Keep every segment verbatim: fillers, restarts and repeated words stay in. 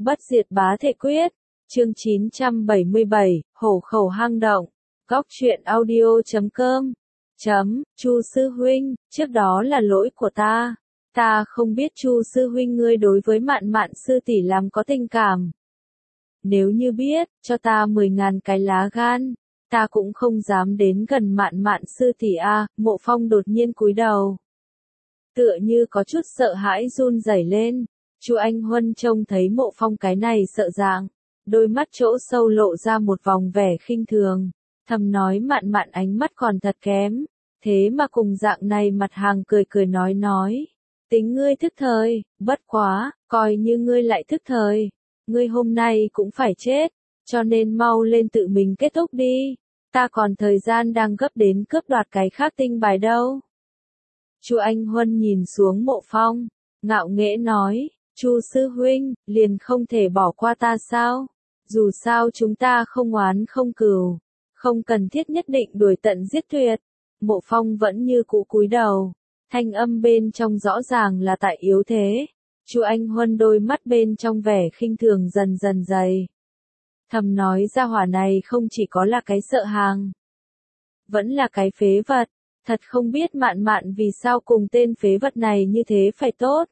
Bất diệt bá thể quyết, chương chín trăm bảy mươi bảy, hổ khẩu hang động, góc truyện audio chấm com, chấm, Chu sư huynh, trước đó là lỗi của ta, ta không biết Chu sư huynh ngươi đối với Mạn Mạn sư tỷ làm có tình cảm. Nếu như biết, cho ta mười ngàn cái lá gan, ta cũng không dám đến gần Mạn Mạn sư tỷ a. Mộ Phong đột nhiên cúi đầu, tựa như có chút sợ hãi run rẩy lên. Chu Anh Huân trông thấy Mộ Phong cái này sợ dạng, đôi mắt chỗ sâu lộ ra một vòng vẻ khinh thường, thầm nói Mạn Mạn ánh mắt còn thật kém, thế mà cùng dạng này mặt hàng cười cười nói nói, tính ngươi thức thời, bất quá, coi như ngươi lại thức thời, ngươi hôm nay cũng phải chết, cho nên mau lên tự mình kết thúc đi, ta còn thời gian đang gấp đến cướp đoạt cái khác tinh bài đâu. Chu Anh Huân nhìn xuống Mộ Phong, ngạo nghễ nói, Chu sư huynh, liền không thể bỏ qua ta sao? Dù sao chúng ta không oán không cừu, không cần thiết nhất định đuổi tận giết tuyệt. Mộ Phong vẫn như cũ cúi đầu, thanh âm bên trong rõ ràng là tại yếu thế. Chu Anh Huân đôi mắt bên trong vẻ khinh thường dần dần dày. Thầm nói ra hỏa này không chỉ có là cái sợ hàng, vẫn là cái phế vật, thật không biết Mạn Mạn vì sao cùng tên phế vật này như thế phải tốt.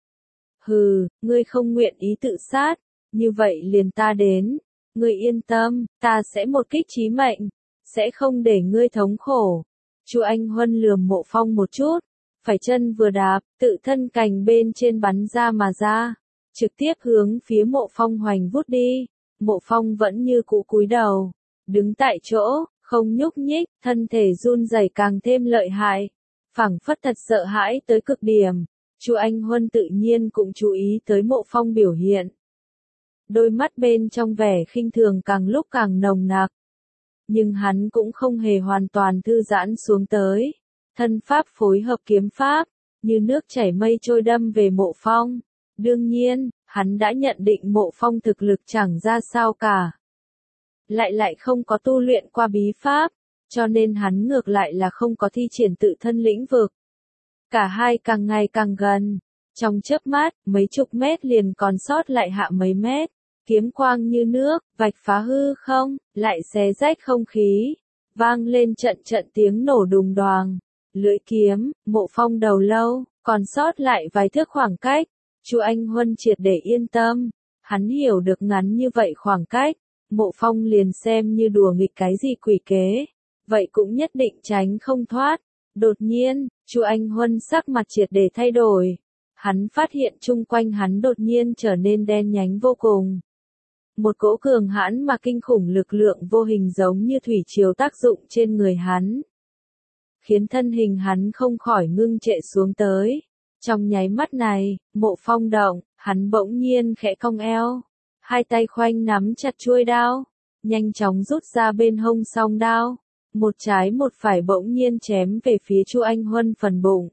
Hừ, ngươi không nguyện ý tự sát, như vậy liền ta đến, ngươi yên tâm, ta sẽ một kích chí mệnh, sẽ không để ngươi thống khổ. Chu Anh Huân lườm Mộ Phong một chút, phải chân vừa đạp, tự thân cành bên trên bắn ra mà ra, trực tiếp hướng phía Mộ Phong hoành vút đi. Mộ Phong vẫn như cũ cúi đầu, đứng tại chỗ, không nhúc nhích, thân thể run rẩy càng thêm lợi hại, phảng phất thật sợ hãi tới cực điểm. Chu Anh Huân tự nhiên cũng chú ý tới Mộ Phong biểu hiện. Đôi mắt bên trong vẻ khinh thường càng lúc càng nồng nặc. Nhưng hắn cũng không hề hoàn toàn thư giãn xuống tới. Thân pháp phối hợp kiếm pháp, như nước chảy mây trôi đâm về Mộ Phong. Đương nhiên, hắn đã nhận định Mộ Phong thực lực chẳng ra sao cả. Lại lại không có tu luyện qua bí pháp, cho nên hắn ngược lại là không có thi triển tự thân lĩnh vực. Cả hai càng ngày càng gần, trong chớp mắt, mấy chục mét liền còn sót lại hạ mấy mét, kiếm quang như nước, vạch phá hư không, lại xé rách không khí, vang lên trận trận tiếng nổ đùng đoàng, lưỡi kiếm, Mộ Phong đầu lâu, còn sót lại vài thước khoảng cách. Chu Anh Huân triệt để yên tâm, hắn hiểu được ngắn như vậy khoảng cách, Mộ Phong liền xem như đùa nghịch cái gì quỷ kế, vậy cũng nhất định tránh không thoát. Đột nhiên, Chu Anh Huân sắc mặt triệt để thay đổi. Hắn phát hiện chung quanh hắn đột nhiên trở nên đen nhánh vô cùng. Một cỗ cường hãn mà kinh khủng lực lượng vô hình giống như thủy triều tác dụng trên người hắn, khiến thân hình hắn không khỏi ngưng trệ xuống tới. Trong nháy mắt này, Mộ Phong động, hắn bỗng nhiên khẽ cong eo, hai tay khoanh nắm chặt chuôi đao, nhanh chóng rút ra bên hông song đao. Một trái một phải bỗng nhiên chém về phía Chu Anh Huân phần bụng.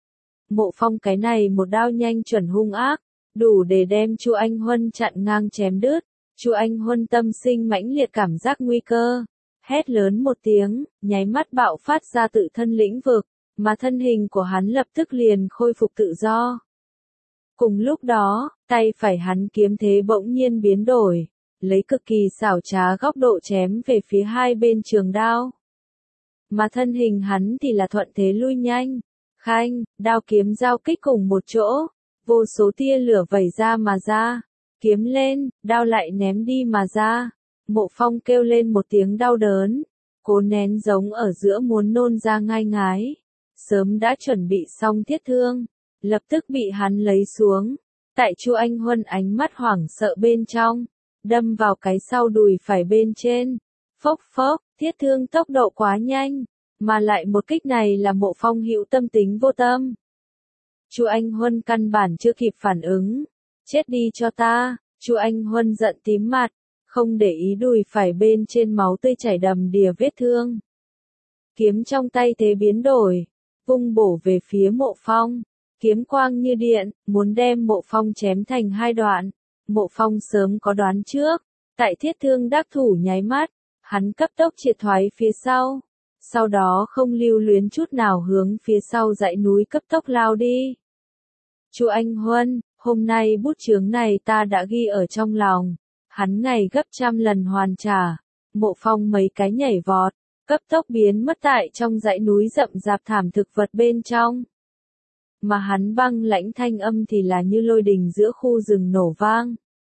Mộ Phong cái này một đao nhanh chuẩn hung ác, đủ để đem Chu Anh Huân chặn ngang chém đứt. Chu Anh Huân tâm sinh mãnh liệt cảm giác nguy cơ, hét lớn một tiếng, nháy mắt bạo phát ra tự thân lĩnh vực, mà thân hình của hắn lập tức liền khôi phục tự do. Cùng lúc đó, tay phải hắn kiếm thế bỗng nhiên biến đổi, lấy cực kỳ xảo trá góc độ chém về phía hai bên trường đao. Mà thân hình hắn thì là thuận thế lui nhanh, khanh, đao kiếm giao kích cùng một chỗ, vô số tia lửa vẩy ra mà ra, kiếm lên, đao lại ném đi mà ra. Mộ Phong kêu lên một tiếng đau đớn, cố nén giống ở giữa muốn nôn ra ngai ngái, sớm đã chuẩn bị xong thiết thương, lập tức bị hắn lấy xuống, tại Chu Anh Huân ánh mắt hoảng sợ bên trong, đâm vào cái sau đùi phải bên trên. Phốc phốc, thiết thương tốc độ quá nhanh, mà lại một kích này là Mộ Phong hữu tâm tính vô tâm. Chu Anh Huân căn bản chưa kịp phản ứng, chết đi cho ta. Chu Anh Huân giận tím mặt, không để ý đùi phải bên trên máu tươi chảy đầm đìa vết thương. Kiếm trong tay thế biến đổi, vung bổ về phía Mộ Phong, kiếm quang như điện, muốn đem Mộ Phong chém thành hai đoạn. Mộ Phong sớm có đoán trước, tại thiết thương đắc thủ nháy mắt, hắn cấp tốc triệt thoái phía sau, sau đó không lưu luyến chút nào hướng phía sau dãy núi cấp tốc lao đi. Chu Anh Huân, Hôm nay bút chướng này ta đã ghi ở trong lòng. Hắn ngày gấp trăm lần hoàn trả. Mộ Phong mấy cái nhảy vọt, cấp tốc biến mất tại trong dãy núi rậm rạp thảm thực vật bên trong. Mà hắn băng lãnh thanh âm thì là như lôi đình giữa khu rừng nổ vang.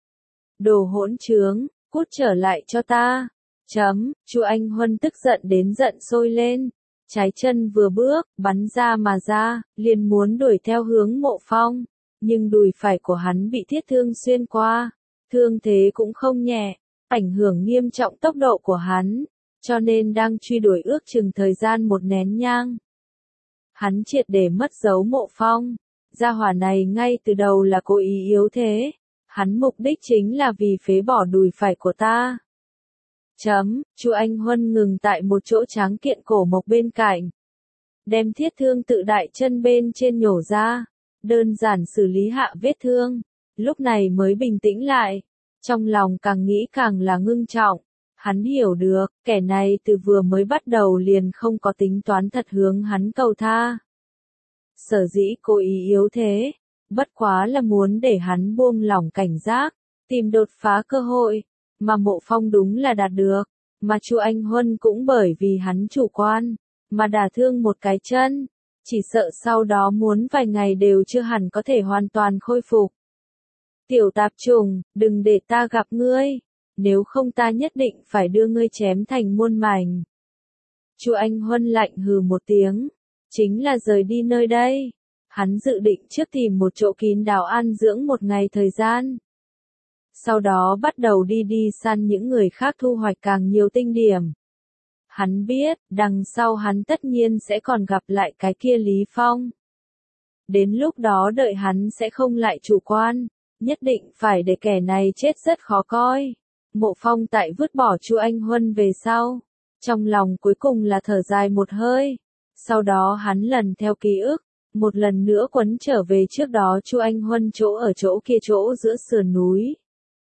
Đồ hỗn trướng, cút trở lại cho ta. Chấm, Chu Anh Huân tức giận đến giận sôi lên. Trái chân vừa bước, bắn ra mà ra, liền muốn đuổi theo hướng Mộ Phong. Nhưng đùi phải của hắn bị thiết thương xuyên qua. Thương thế cũng không nhẹ, ảnh hưởng nghiêm trọng tốc độ của hắn. Cho nên đang truy đuổi ước chừng thời gian một nén nhang. Hắn triệt để mất dấu Mộ Phong. Gia hỏa này ngay từ đầu là cố ý yếu thế. Hắn mục đích chính là vì phế bỏ đùi phải của ta. Chấm, Chu Anh Huân ngừng tại một chỗ tráng kiện cổ mộc bên cạnh. Đem thiết thương tự đại chân bên trên nhổ ra. Đơn giản xử lý hạ vết thương. Lúc này mới bình tĩnh lại. Trong lòng càng nghĩ càng là ngưng trọng. Hắn hiểu được, kẻ này từ vừa mới bắt đầu liền không có tính toán thật hướng hắn cầu tha. Sở dĩ cố ý yếu thế, bất quá là muốn để hắn buông lỏng cảnh giác, tìm đột phá cơ hội, mà Mộ Phong đúng là đạt được, mà Chu Anh Huân cũng bởi vì hắn chủ quan, mà đả thương một cái chân, chỉ sợ sau đó muốn vài ngày đều chưa hẳn có thể hoàn toàn khôi phục. Tiểu tạp trùng, đừng để ta gặp ngươi. Nếu không ta nhất định phải đưa ngươi chém thành muôn mảnh. Chu Anh Huân lạnh hừ một tiếng, chính là rời đi nơi đây. Hắn dự định trước tìm một chỗ kín đáo an dưỡng một ngày thời gian. Sau đó bắt đầu đi đi săn những người khác thu hoạch càng nhiều tinh điểm. Hắn biết, đằng sau hắn tất nhiên sẽ còn gặp lại cái kia Lý Phong. Đến lúc đó đợi hắn sẽ không lại chủ quan, nhất định phải để kẻ này chết rất khó coi. Mộ Phong tại vứt bỏ Chu Anh Huân về sau, trong lòng cuối cùng là thở dài một hơi. Sau đó hắn lần theo ký ức, một lần nữa quấn trở về trước đó Chu Anh Huân chỗ ở chỗ kia chỗ giữa sườn núi.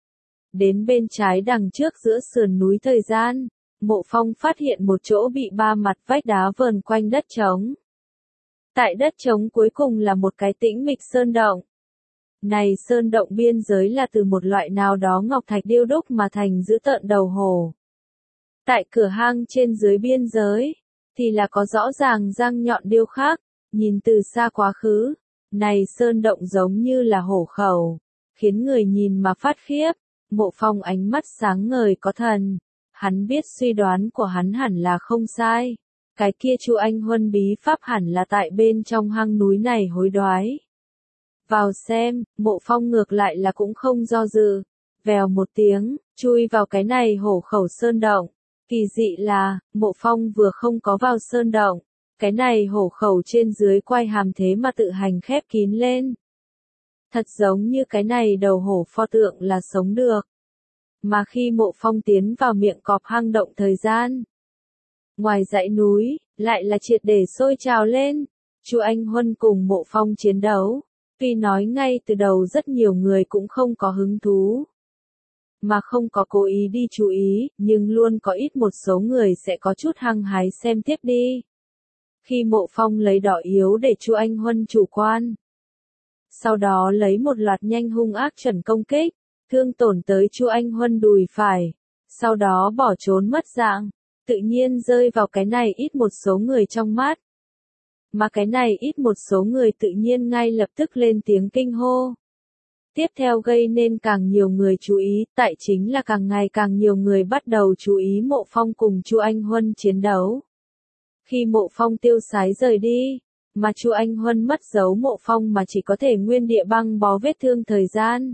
Đến bên trái đằng trước giữa sườn núi thời gian, Mộ Phong phát hiện một chỗ bị ba mặt vách đá vờn quanh đất trống. Tại đất trống cuối cùng là một cái tĩnh mịch sơn động. Này sơn động biên giới là từ một loại nào đó ngọc thạch điêu đúc mà thành dữ tợn đầu hổ. Tại cửa hang trên dưới biên giới, thì là có rõ ràng răng nhọn điêu khắc, nhìn từ xa quá khứ. Này sơn động giống như là hổ khẩu, khiến người nhìn mà phát khiếp. Mộ Phong ánh mắt sáng ngời có thần. Hắn biết suy đoán của hắn hẳn là không sai. Cái kia Chu Anh Huân bí pháp hẳn là tại bên trong hang núi này hối đoái. Vào xem, Mộ Phong ngược lại là cũng không do dự. Vèo một tiếng, chui vào cái này hổ khẩu sơn động. Kỳ dị là, Mộ Phong vừa không có vào sơn động. Cái này hổ khẩu trên dưới quay hàm thế mà tự hành khép kín lên. Thật giống như cái này đầu hổ pho tượng là sống được. Mà khi Mộ Phong tiến vào miệng cọp hang động thời gian, ngoài dãy núi, lại là triệt để sôi trào lên. Chu Anh Huân cùng Mộ Phong chiến đấu. Tuy nói ngay từ đầu rất nhiều người cũng không có hứng thú, mà không có cố ý đi chú ý, nhưng luôn có ít một số người sẽ có chút hăng hái xem tiếp đi. Khi Mộ Phong lấy đỏ yếu để Chu Anh Huân chủ quan, sau đó lấy một loạt nhanh hung ác chuẩn công kích, thương tổn tới Chu Anh Huân đùi phải, sau đó bỏ trốn mất dạng, tự nhiên rơi vào cái này ít một số người trong mắt. Mà cái này ít một số người tự nhiên ngay lập tức lên tiếng kinh hô. Tiếp theo gây nên càng nhiều người chú ý, tại chính là càng ngày càng nhiều người bắt đầu chú ý Mộ Phong cùng Chu Anh Huân chiến đấu. Khi Mộ Phong tiêu sái rời đi, mà Chu Anh Huân mất dấu Mộ Phong mà chỉ có thể nguyên địa băng bó vết thương thời gian.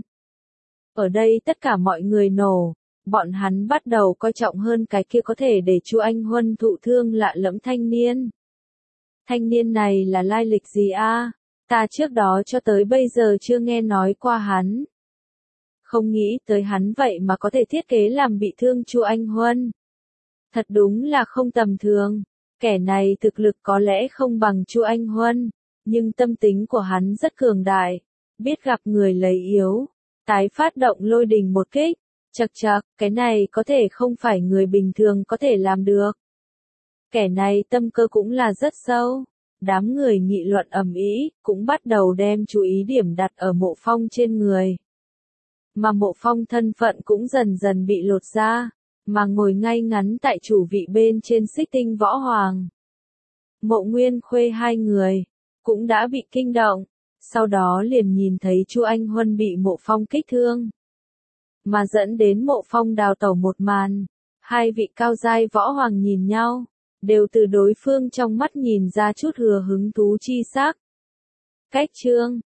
Ở đây tất cả mọi người nổ, bọn hắn bắt đầu coi trọng hơn cái kia có thể để Chu Anh Huân thụ thương lạ lẫm thanh niên. Thanh niên này là lai lịch gì a? À? Ta trước đó cho tới bây giờ chưa nghe nói qua hắn. Không nghĩ tới hắn vậy mà có thể thiết kế làm bị thương Chu Anh Huân. Thật đúng là không tầm thường. Kẻ này thực lực có lẽ không bằng Chu Anh Huân, nhưng tâm tính của hắn rất cường đại, biết gặp người lấy yếu, tái phát động lôi đình một kích. Chậc chậc, cái này có thể không phải người bình thường có thể làm được. Kẻ này tâm cơ cũng là rất sâu, Đám người nghị luận ầm ĩ, cũng bắt đầu đem chú ý điểm đặt ở Mộ Phong trên người. Mà Mộ Phong thân phận cũng dần dần bị lột ra, mà ngồi ngay ngắn tại chủ vị bên trên Xích Tinh Võ Hoàng. Mộ Nguyên Khuê hai người, cũng đã bị kinh động, sau đó liền nhìn thấy Chu Anh Huân bị Mộ Phong kích thương. Mà dẫn đến Mộ Phong đào tẩu một màn, hai vị cao giai võ hoàng nhìn nhau, đều từ đối phương trong mắt nhìn ra chút hừa hứng thú chi sắc. Cách chương